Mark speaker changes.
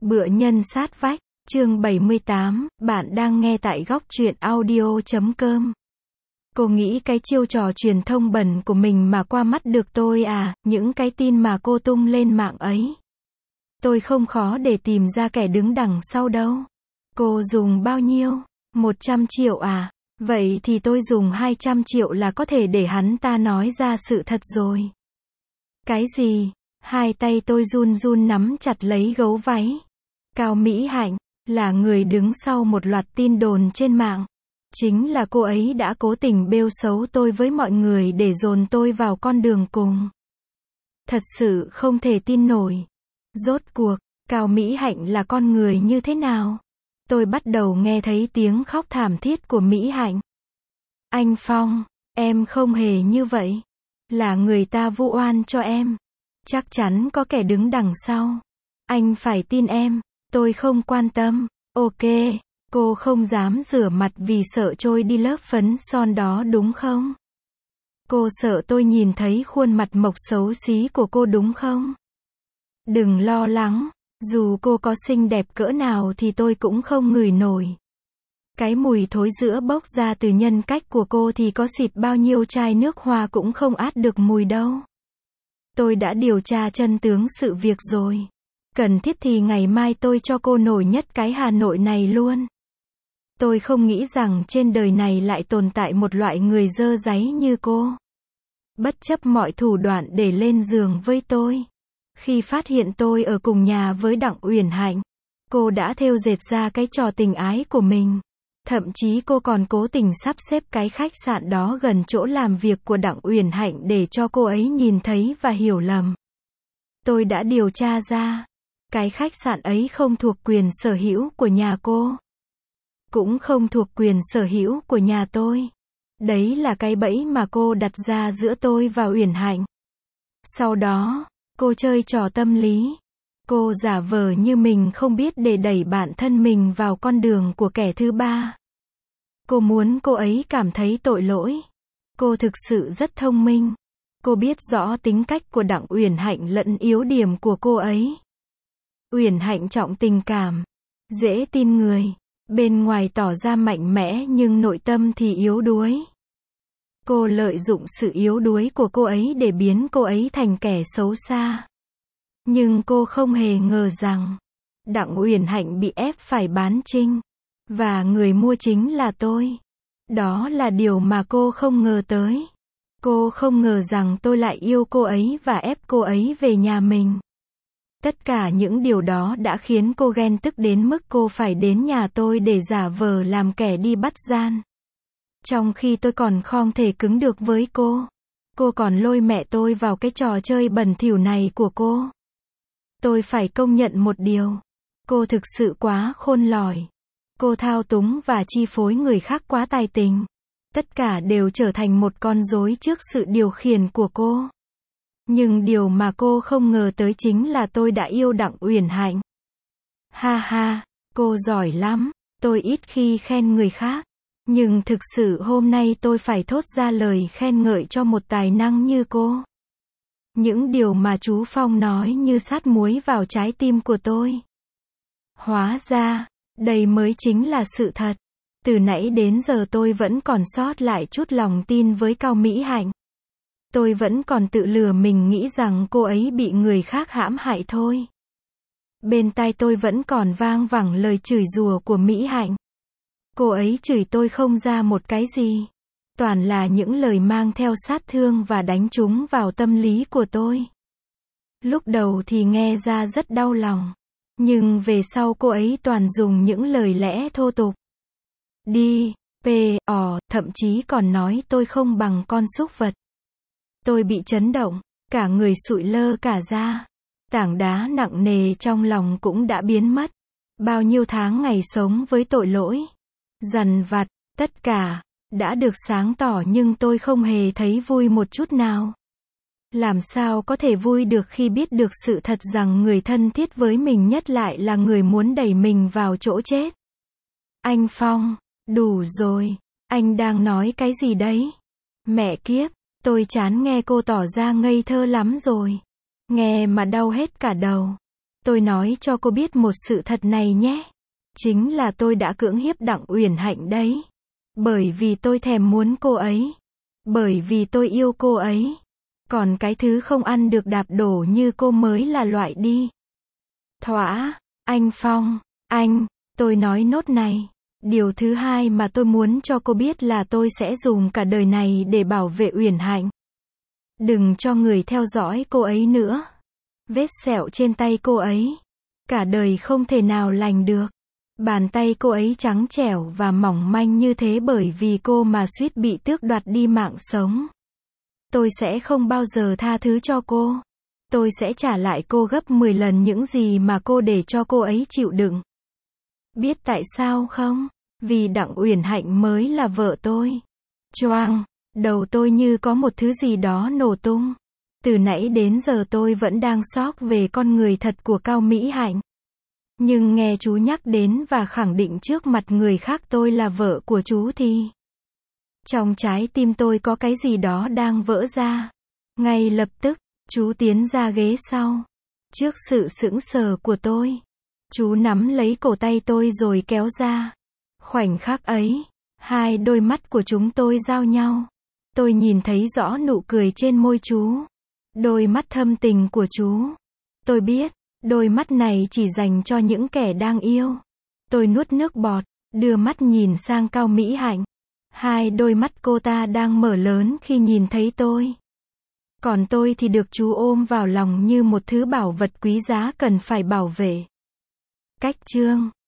Speaker 1: Bựa nhân sát vách, chương 78, bạn đang nghe tại góc truyện audio.com. Cô nghĩ cái chiêu trò truyền thông bẩn của mình mà qua mắt được tôi à, những cái tin mà cô tung lên mạng ấy. Tôi không khó để tìm ra kẻ đứng đằng sau đâu. Cô dùng bao nhiêu? 100 triệu à? Vậy thì tôi dùng 200 triệu là có thể để hắn ta nói ra sự thật rồi. Cái gì? Hai tay tôi run run nắm chặt lấy gấu váy. Cao Mỹ Hạnh là người đứng sau một loạt tin đồn trên mạng. Chính là cô ấy đã cố tình bêu xấu tôi với mọi người để dồn tôi vào con đường cùng. Thật sự không thể tin nổi. Rốt cuộc, Cao Mỹ Hạnh là con người như thế nào? Tôi bắt đầu nghe thấy tiếng khóc thảm thiết của Mỹ Hạnh. Anh Phong, em không hề như vậy. Là người ta vu oan cho em. Chắc chắn có kẻ đứng đằng sau. Anh phải tin em. Tôi không quan tâm. Ok, cô không dám rửa mặt vì sợ trôi đi lớp phấn son đó đúng không? Cô sợ tôi nhìn thấy khuôn mặt mộc xấu xí của cô đúng không? Đừng lo lắng, dù cô có xinh đẹp cỡ nào thì tôi cũng không ngửi nổi. Cái mùi thối rữa bốc ra từ nhân cách của cô thì có xịt bao nhiêu chai nước hoa cũng không át được mùi đâu. Tôi đã điều tra chân tướng sự việc rồi. Cần thiết thì ngày mai tôi cho cô nổi nhất cái Hà Nội này luôn. Tôi không nghĩ rằng trên đời này lại tồn tại một loại người dơ dáy như cô. Bất chấp mọi thủ đoạn để lên giường với tôi. Khi phát hiện tôi ở cùng nhà với Đặng Uyển Hạnh, cô đã thêu dệt ra cái trò tình ái của mình. Thậm chí cô còn cố tình sắp xếp cái khách sạn đó gần chỗ làm việc của Đặng Uyển Hạnh để cho cô ấy nhìn thấy và hiểu lầm. Tôi đã điều tra ra, cái khách sạn ấy không thuộc quyền sở hữu của nhà cô. Cũng không thuộc quyền sở hữu của nhà tôi. Đấy là cái bẫy mà cô đặt ra giữa tôi và Uyển Hạnh. Sau đó, cô chơi trò tâm lý. Cô giả vờ như mình không biết để đẩy bản thân mình vào con đường của kẻ thứ ba. Cô muốn cô ấy cảm thấy tội lỗi. Cô thực sự rất thông minh. Cô biết rõ tính cách của Đặng Uyển Hạnh lẫn yếu điểm của cô ấy. Uyển Hạnh trọng tình cảm, dễ tin người, bên ngoài tỏ ra mạnh mẽ nhưng nội tâm thì yếu đuối. Cô lợi dụng sự yếu đuối của cô ấy để biến cô ấy thành kẻ xấu xa. Nhưng cô không hề ngờ rằng Đặng Uyển Hạnh bị ép phải bán Trinh, và người mua chính là tôi. Đó là điều mà cô không ngờ tới. Cô không ngờ rằng tôi lại yêu cô ấy và ép cô ấy về nhà mình. Tất cả những điều đó đã khiến cô ghen tức đến mức cô phải đến nhà tôi để giả vờ làm kẻ đi bắt gian. Trong khi tôi còn không thể cứng được với cô còn lôi mẹ tôi vào cái trò chơi bẩn thỉu này của cô. Tôi phải công nhận một điều. Cô thực sự quá khôn lỏi. Cô thao túng và chi phối người khác quá tài tình. Tất cả đều trở thành một con rối trước sự điều khiển của cô. Nhưng điều mà cô không ngờ tới chính là tôi đã yêu Đặng Uyển Hạnh. Ha ha, cô giỏi lắm. Tôi ít khi khen người khác. Nhưng thực sự hôm nay tôi phải thốt ra lời khen ngợi cho một tài năng như cô. Những điều mà chú Phong nói như sát muối vào trái tim của tôi. Hóa ra, đây mới chính là sự thật. Từ nãy đến giờ tôi vẫn còn sót lại chút lòng tin với Cao Mỹ Hạnh. Tôi vẫn còn tự lừa mình nghĩ rằng cô ấy bị người khác hãm hại thôi. Bên tai tôi vẫn còn vang vẳng lời chửi rủa của Mỹ Hạnh. Cô ấy chửi tôi không ra một cái gì. Toàn là những lời mang theo sát thương và đánh trúng vào tâm lý của tôi. Lúc đầu thì nghe ra rất đau lòng. Nhưng về sau cô ấy toàn dùng những lời lẽ thô tục. Đi, thậm chí còn nói tôi không bằng con súc vật. Tôi bị chấn động, cả người sụi lơ cả ra. Tảng đá nặng nề trong lòng cũng đã biến mất. Bao nhiêu tháng ngày sống với tội lỗi, dằn vặt, tất cả đã được sáng tỏ nhưng tôi không hề thấy vui một chút nào. Làm sao có thể vui được khi biết được sự thật rằng người thân thiết với mình nhất lại là người muốn đẩy mình vào chỗ chết. Anh Phong, đủ rồi, anh đang nói cái gì đấy? Mẹ kiếp, tôi chán nghe cô tỏ ra ngây thơ lắm rồi. Nghe mà đau hết cả đầu. Tôi nói cho cô biết một sự thật này nhé. Chính là tôi đã cưỡng hiếp Đặng Uyển Hạnh đấy. Bởi vì tôi thèm muốn cô ấy. Bởi vì tôi yêu cô ấy. Còn cái thứ không ăn được đạp đổ như cô mới là loại đi. Thỏa, anh Phong, tôi nói nốt này. Điều thứ hai mà tôi muốn cho cô biết là tôi sẽ dùng cả đời này để bảo vệ Uyển Hạnh. Đừng cho người theo dõi cô ấy nữa. Vết sẹo trên tay cô ấy, cả đời không thể nào lành được. Bàn tay cô ấy trắng trẻo và mỏng manh như thế bởi vì cô mà suýt bị tước đoạt đi mạng sống. Tôi sẽ không bao giờ tha thứ cho cô. Tôi sẽ trả lại cô gấp 10 lần những gì mà cô để cho cô ấy chịu đựng. Biết tại sao không? Vì Đặng Uyển Hạnh mới là vợ tôi. Choang, đầu tôi như có một thứ gì đó nổ tung. Từ nãy đến giờ tôi vẫn đang sốc về con người thật của Cao Mỹ Hạnh. Nhưng nghe chú nhắc đến và khẳng định trước mặt người khác tôi là vợ của chú thì trong trái tim tôi có cái gì đó đang vỡ ra. Ngay lập tức, chú tiến ra ghế sau. Trước sự sững sờ của tôi, chú nắm lấy cổ tay tôi rồi kéo ra. Khoảnh khắc ấy, hai đôi mắt của chúng tôi giao nhau. Tôi nhìn thấy rõ nụ cười trên môi chú. Đôi mắt thâm tình của chú. Tôi biết, đôi mắt này chỉ dành cho những kẻ đang yêu. Tôi nuốt nước bọt, đưa mắt nhìn sang Cao Mỹ Hạnh. Hai đôi mắt cô ta đang mở lớn khi nhìn thấy tôi. Còn tôi thì được chú ôm vào lòng như một thứ bảo vật quý giá cần phải bảo vệ. Cách chương